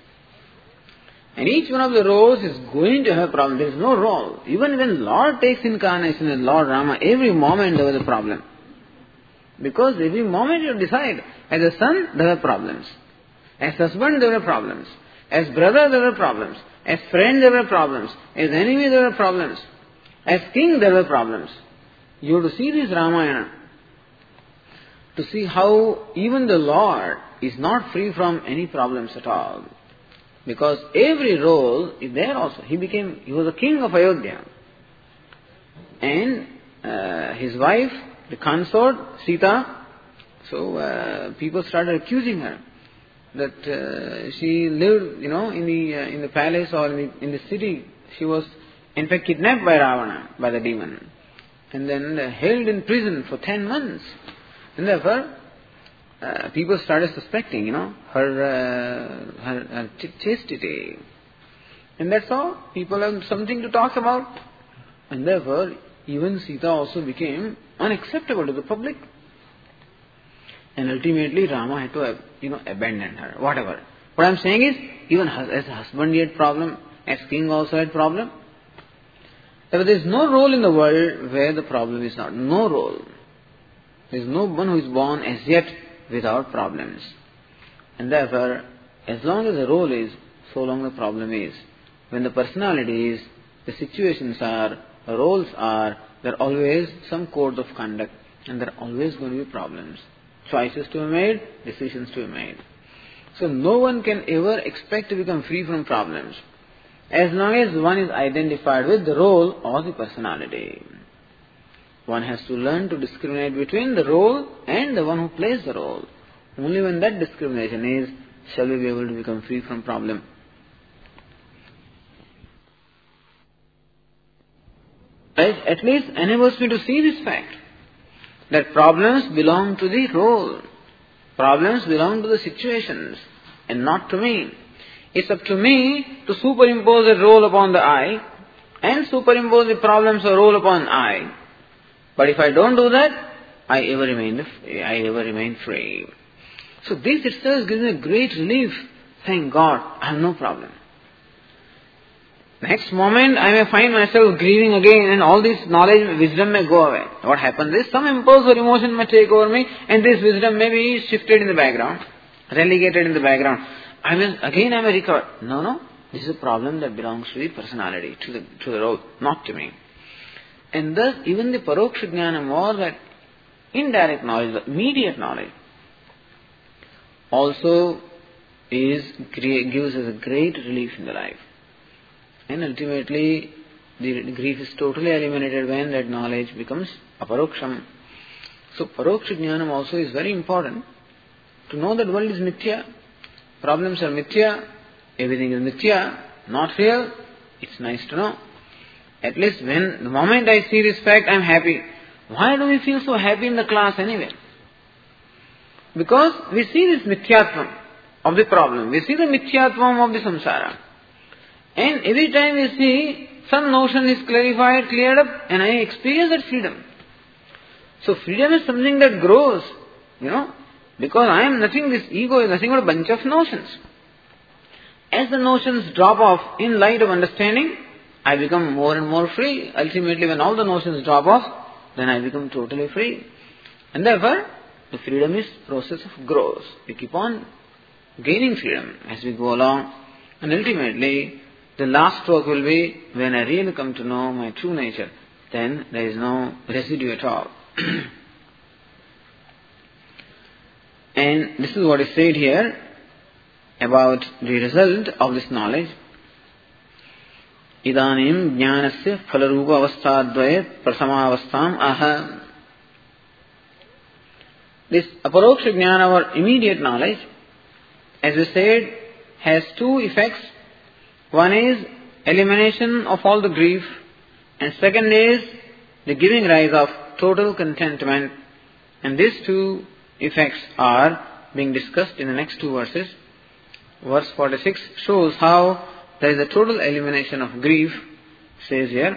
S1: And each one of the roles is going to have problem. There is no role. Even when Lord takes incarnation in Lord Rama, every moment there was a problem. Because every moment you decide, as a son, there were problems. As husband, there were problems. As brother, there were problems. As friend, there were problems. As enemy, there were problems. As king, there were problems. You have to see this Ramayana to see how even the Lord is not free from any problems at all. Because every role is there also. He became, he was the king of Ayodhya. And uh, his wife, the consort, Sita, so uh, people started accusing her that uh, she lived, you know, in the uh, in the palace or in the, in the city. She was in fact kidnapped by Ravana, by the demon, and then uh, held in prison for ten months. And therefore, uh, people started suspecting, you know, her uh, her, her ch- chastity. And that's all. People have something to talk about. And therefore, even Sita also became unacceptable to the public. And ultimately, Rama had to, you know, abandon her, whatever. What I'm saying is, even as a husband he had problem, as king also had problem. There is no role in the world where the problem is not. No role. There is no one who is born as yet without problems. And therefore, as long as the role is, so long the problem is. When the personality is, the situations are, the roles are, there are always some codes of conduct, and there are always going to be problems. Choices to be made, decisions to be made. So no one can ever expect to become free from problems, as long as one is identified with the role or the personality. One has to learn to discriminate between the role and the one who plays the role. Only when that discrimination is, shall we be able to become free from problem. It at least enables me to see this fact, that problems belong to the role. Problems belong to the situations and not to me. It's up to me to superimpose a role upon the I and superimpose the problems or role upon I. But if I don't do that, I ever remain, I ever remain free. So this itself gives me a great relief. Thank God, I have no problem. Next moment, I may find myself grieving again and all this knowledge, wisdom may go away. What happens is, some impulse or emotion may take over me and this wisdom may be shifted in the background, relegated in the background. I will, again I may recover. No, no, this is a problem that belongs to the personality, to the, to the role, not to me. And thus, even the Paroksha Jnana, more that indirect knowledge, the immediate knowledge, also is gives us a great relief in the life. And ultimately, the grief is totally eliminated when that knowledge becomes aparoksham. So, Paroksha Jnanam also is very important. To know that world is mithya, problems are mithya, everything is mithya, not real, it's nice to know. At least when, the moment I see this fact, I am happy. Why do we feel so happy in the class anyway? Because we see this mithyatvam of the problem. We see the mithyatvam of the samsara. And every time we see, some notion is clarified, cleared up, and I experience that freedom. So freedom is something that grows, you know, because I am nothing, this ego is nothing but a bunch of notions. As the notions drop off in light of understanding, I become more and more free. Ultimately, when all the notions drop off, then I become totally free. And therefore, the freedom is process of growth. We keep on gaining freedom as we go along. And ultimately, the last stroke will be when I really come to know my true nature. Then there is no residue at all. And this is what is said here about the result of this knowledge. Idanim jnanasya phalarupa avastadvaye prasamavastam aha. This aparoksha jnana or immediate knowledge, as we said, has two effects. One is elimination of all the grief, and second is the giving rise of total contentment. And these two effects are being discussed in the next two verses. Verse forty-six shows how there is a total elimination of grief. It says here,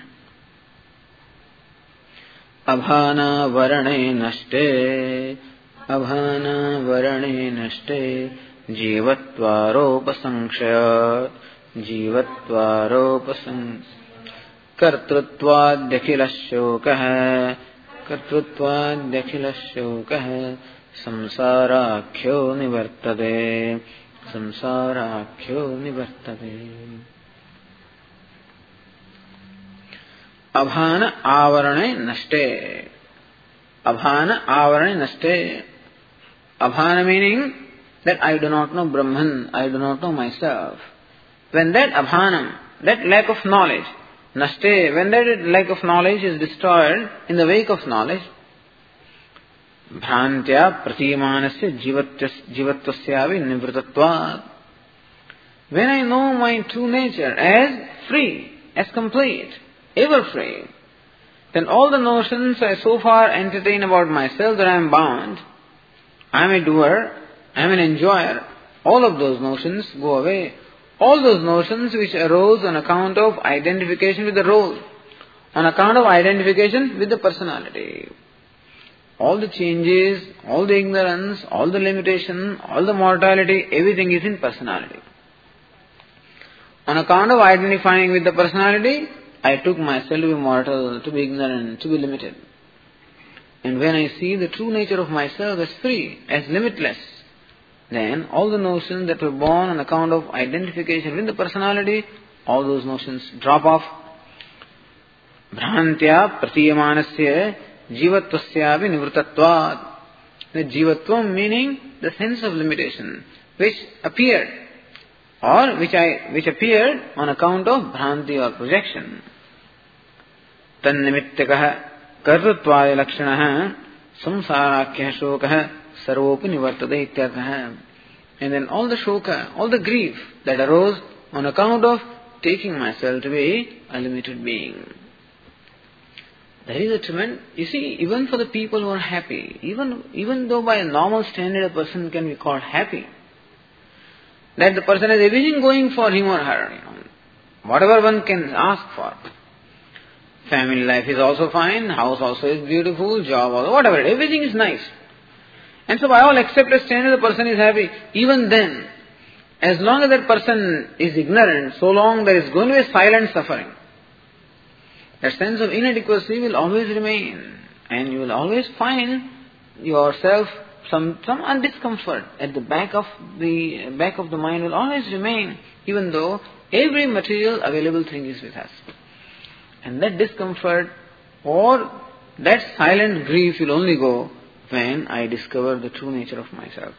S1: Abhana varane nashte, Abhana varane nashte, Jivatvaropasangshaya, Jivatvaropasang, Kartrutvadyakhilashokaha, Kartrutvadyakhilashokaha, Samsarakyo nivartade, Samsarakyo nivartade. Abhana avarane nashte. Abhana avarane nashte. Abhana meaning that I do not know Brahman, I do not know myself. When that abhanam, that lack of knowledge, nashte, when that lack of knowledge is destroyed in the wake of knowledge, bhrantya pratimanasya jivatvasyavi nivritatvat. When I know my true nature as free, as complete, ever free, then all the notions I so far entertain about myself that I am bound, I am a doer, I am an enjoyer, all of those notions go away. All those notions which arose on account of identification with the role, on account of identification with the personality. All the changes, all the ignorance, all the limitation, all the mortality, everything is in personality. On account of identifying with the personality, I took myself to be mortal, to be ignorant, to be limited. And when I see the true nature of myself as free, as limitless, then all the notions that were born on account of identification with the personality, all those notions drop off. Bhrantya pratiyamanasya jivatvasyavi nivritatvat. The jivatvam meaning the sense of limitation, which appeared, or which I which appeared on account of bhranti or projection. Tannimittakaha karrutvaya lakshanaha samsarakya shokaha sarvopi nivartade ityarthaha. And then all the shoka, all the grief that arose on account of taking myself to be a limited being. There is a tremendous, you see, even for the people who are happy, even, even though by a normal standard a person can be called happy, that the person has everything going for him or her. You know, whatever one can ask for. Family life is also fine, house also is beautiful, job also, whatever, everything is nice. And so by all accepted standards, the person is happy. Even then, as long as that person is ignorant, so long there is going to be a silent suffering. That sense of inadequacy will always remain. And you will always find yourself some some discomfort at the back of the back of the mind will always remain, even though every material available thing is with us. And that discomfort or that silent grief will only go when I discover the true nature of myself.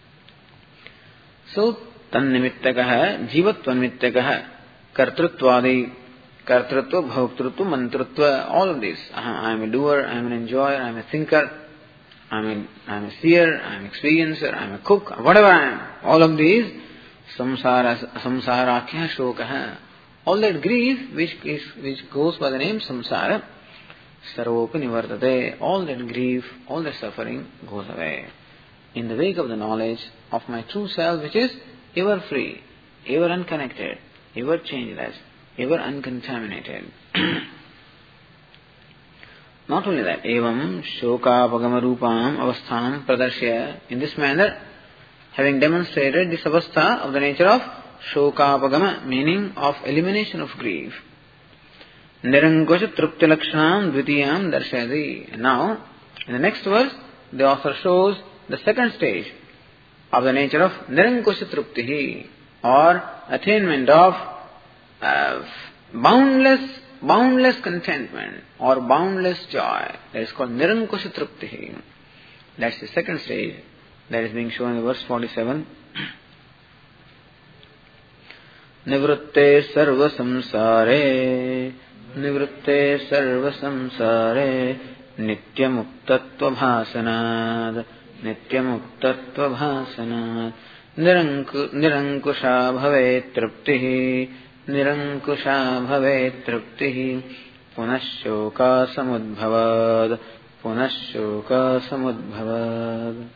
S1: So, tannimittakaha, jivatvanimittakaha, kartrutvadi, kartrutva, bhoktrutva, mantrutva, all of this. I am a doer, I am an enjoyer, I am a thinker, I am a, I am a seer, I am an experiencer, I am a cook, whatever I am. All of these, samsara, samsarakya shokaha. All that grief which is which goes by the name samsara, sarvopa nivardate, all that grief, all that suffering goes away. In the wake of the knowledge of my true self, which is ever free, ever unconnected, ever changeless, ever uncontaminated. Not only that, evam shokapagama rupam avastham pradarshya. In this manner, having demonstrated this avastha of the nature of shokapagama, meaning of elimination of grief, nirankusha trupti lakshanam dvitiyam darshayati. Now, in the next verse, the author shows the second stage of the nature of nirankusha truptihi, or attainment of uh, boundless, boundless contentment or boundless joy. That is called nirankusha truptihi. That's the second stage that is being shown in verse forty-seven. Nivrutte sarva samsare, nivrutte sarva samsare, nitya muktatva bhasanad, nitya muktatva bhasanad, nirankusha bhavet truptihi, nirankusha bhavet truptihi, punashoka samudbhavad, punashoka samudbhavad.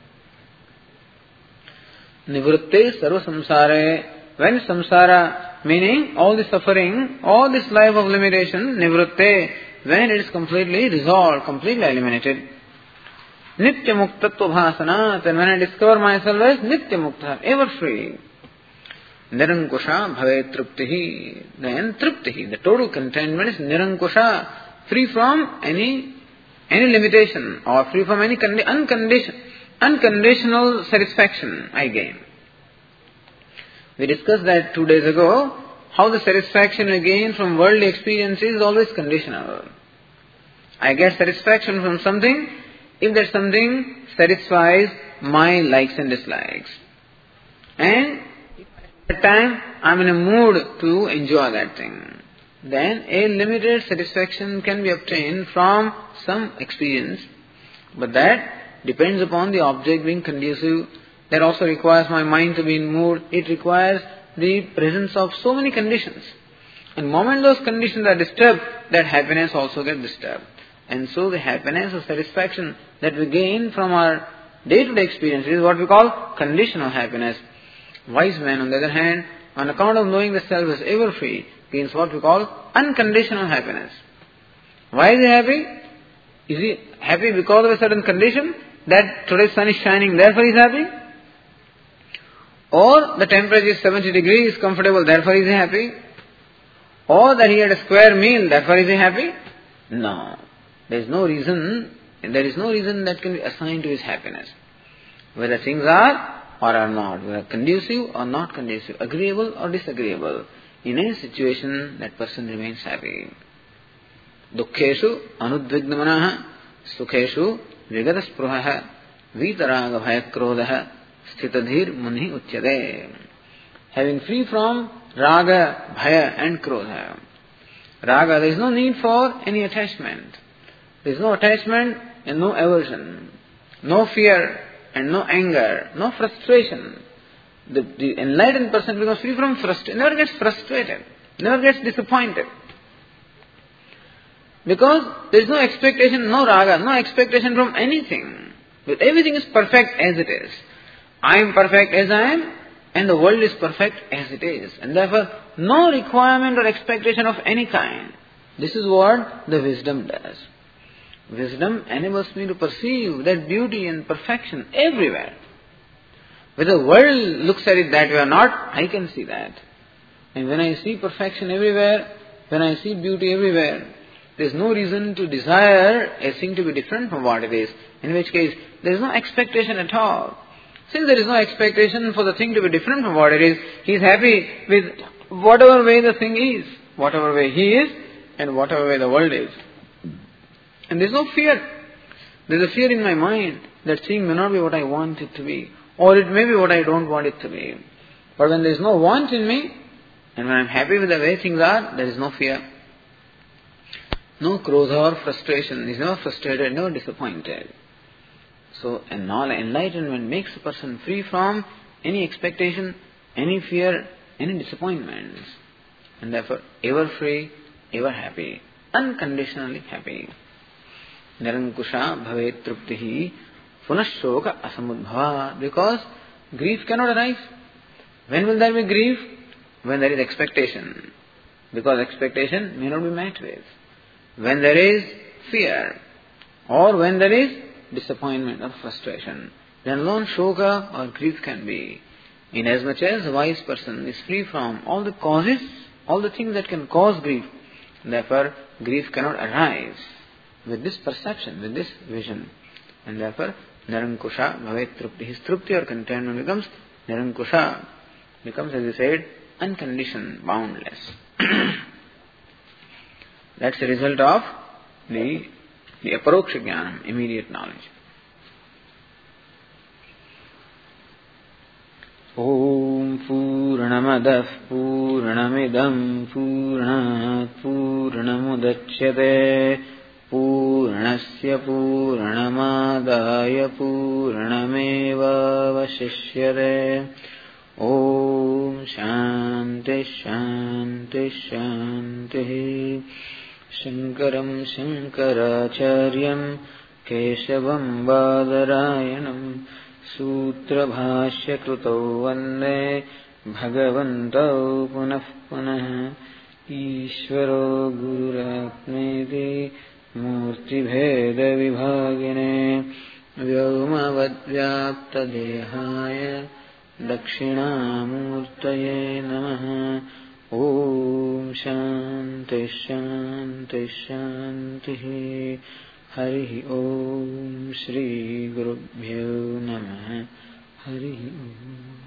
S1: Nivrutte sarva samsare. When samsara, meaning all the suffering, all this life of limitation, nivrutte, when it is completely resolved, completely eliminated, nitya muktatva bhasanat, and when I discover myself as nitya mukta, ever free, nirankusha bhavet truptihi, then truptihi, the total contentment is nirankusha, free from any any limitation or free from any condi- uncondition, unconditional satisfaction I gain. We discussed that two days ago, how the satisfaction we gain from worldly experiences is always conditional. I get satisfaction from something if that something satisfies my likes and dislikes. And at that time I am in a mood to enjoy that thing. Then a limited satisfaction can be obtained from some experience, but that depends upon the object being conducive. That also requires my mind to be in mood. It requires the presence of so many conditions. And the moment those conditions are disturbed, that happiness also gets disturbed. And so the happiness or satisfaction that we gain from our day-to-day experience is what we call conditional happiness. Wise man, on the other hand, on account of knowing the self is ever free, gains what we call unconditional happiness. Why is he happy? Is he happy because of a certain condition? That today's sun is shining, therefore he is happy? Or the temperature is seventy degrees, comfortable, therefore is he happy? Or that he had a square meal, therefore is he happy? No. There is no reason, there is no reason that can be assigned to his happiness. Whether things are or are not, whether conducive or not conducive, agreeable or disagreeable, in any situation that person remains happy. Dukkheshu anudvignamanaha, sukheshu vigadaspruhaha, vitaraga bhayakrodha, Sthitadhir munhi uchyade. Having free from raga, bhaya and krodha. Raga, there is no need for any attachment. There is no attachment and no aversion. No fear and no anger. No frustration. The, the enlightened person becomes free from frustration. Never gets frustrated. Never gets disappointed. Because there is no expectation, no raga, no expectation from anything. But everything is perfect as it is. I am perfect as I am, And the world is perfect as it is. And therefore, no requirement or expectation of any kind. This is what the wisdom does. Wisdom enables me to perceive that beauty and perfection everywhere. Whether the world looks at it that way or not, I can see that. And when I see perfection everywhere, when I see beauty everywhere, there is no reason to desire a thing to be different from what it is. In which case, there is no expectation at all. Since there is no expectation for the thing to be different from what it is, he is happy with whatever way the thing is, whatever way he is, and whatever way the world is. And there is no fear. There is a fear in my mind that thing may not be what I want it to be, or it may be what I don't want it to be. But when there is no want in me, and when I am happy with the way things are, there is no fear. No krodha or frustration. He is never frustrated, never disappointed. So, enlightenment makes a person free from any expectation, any fear, any disappointments. And therefore, ever free, ever happy, unconditionally happy. Nirankusha bhavet truptihi punashoka asamudbhava. Because grief cannot arise. When will there be grief? When there is expectation. Because expectation may not be met with. When there is fear, or when there is disappointment or frustration, then alone shoka or grief can be. Inasmuch as a wise person is free from all the causes, all the things that can cause grief, therefore grief cannot arise with this perception, with this vision. And therefore Nirankusha bhavet trupti. His trupti or contentment becomes Nirankusha, becomes, as he said, unconditioned, boundless. That's the result of the the aparoksha jnanam, immediate knowledge. Om Purnamadah Purnamidam Purnat Purnamudachyate Purnasya Purnamadaya Purnameva Vashishyate. Om Shanti Shanti Shanti. Shankaram Shankaracharyam Keshavam Badarayanam Sutra Bhashya Krutau Vande Bhagavantau Punah Punah. Ishvaro Gururatmeti Murti Bheda Vibhagine Vyomavadvyapta Dehaya Dakshinamurtaye Namaha. Om Shanti Shanti Shanti. Hari Om Shri Gurubhyo Namaha. Hari Om.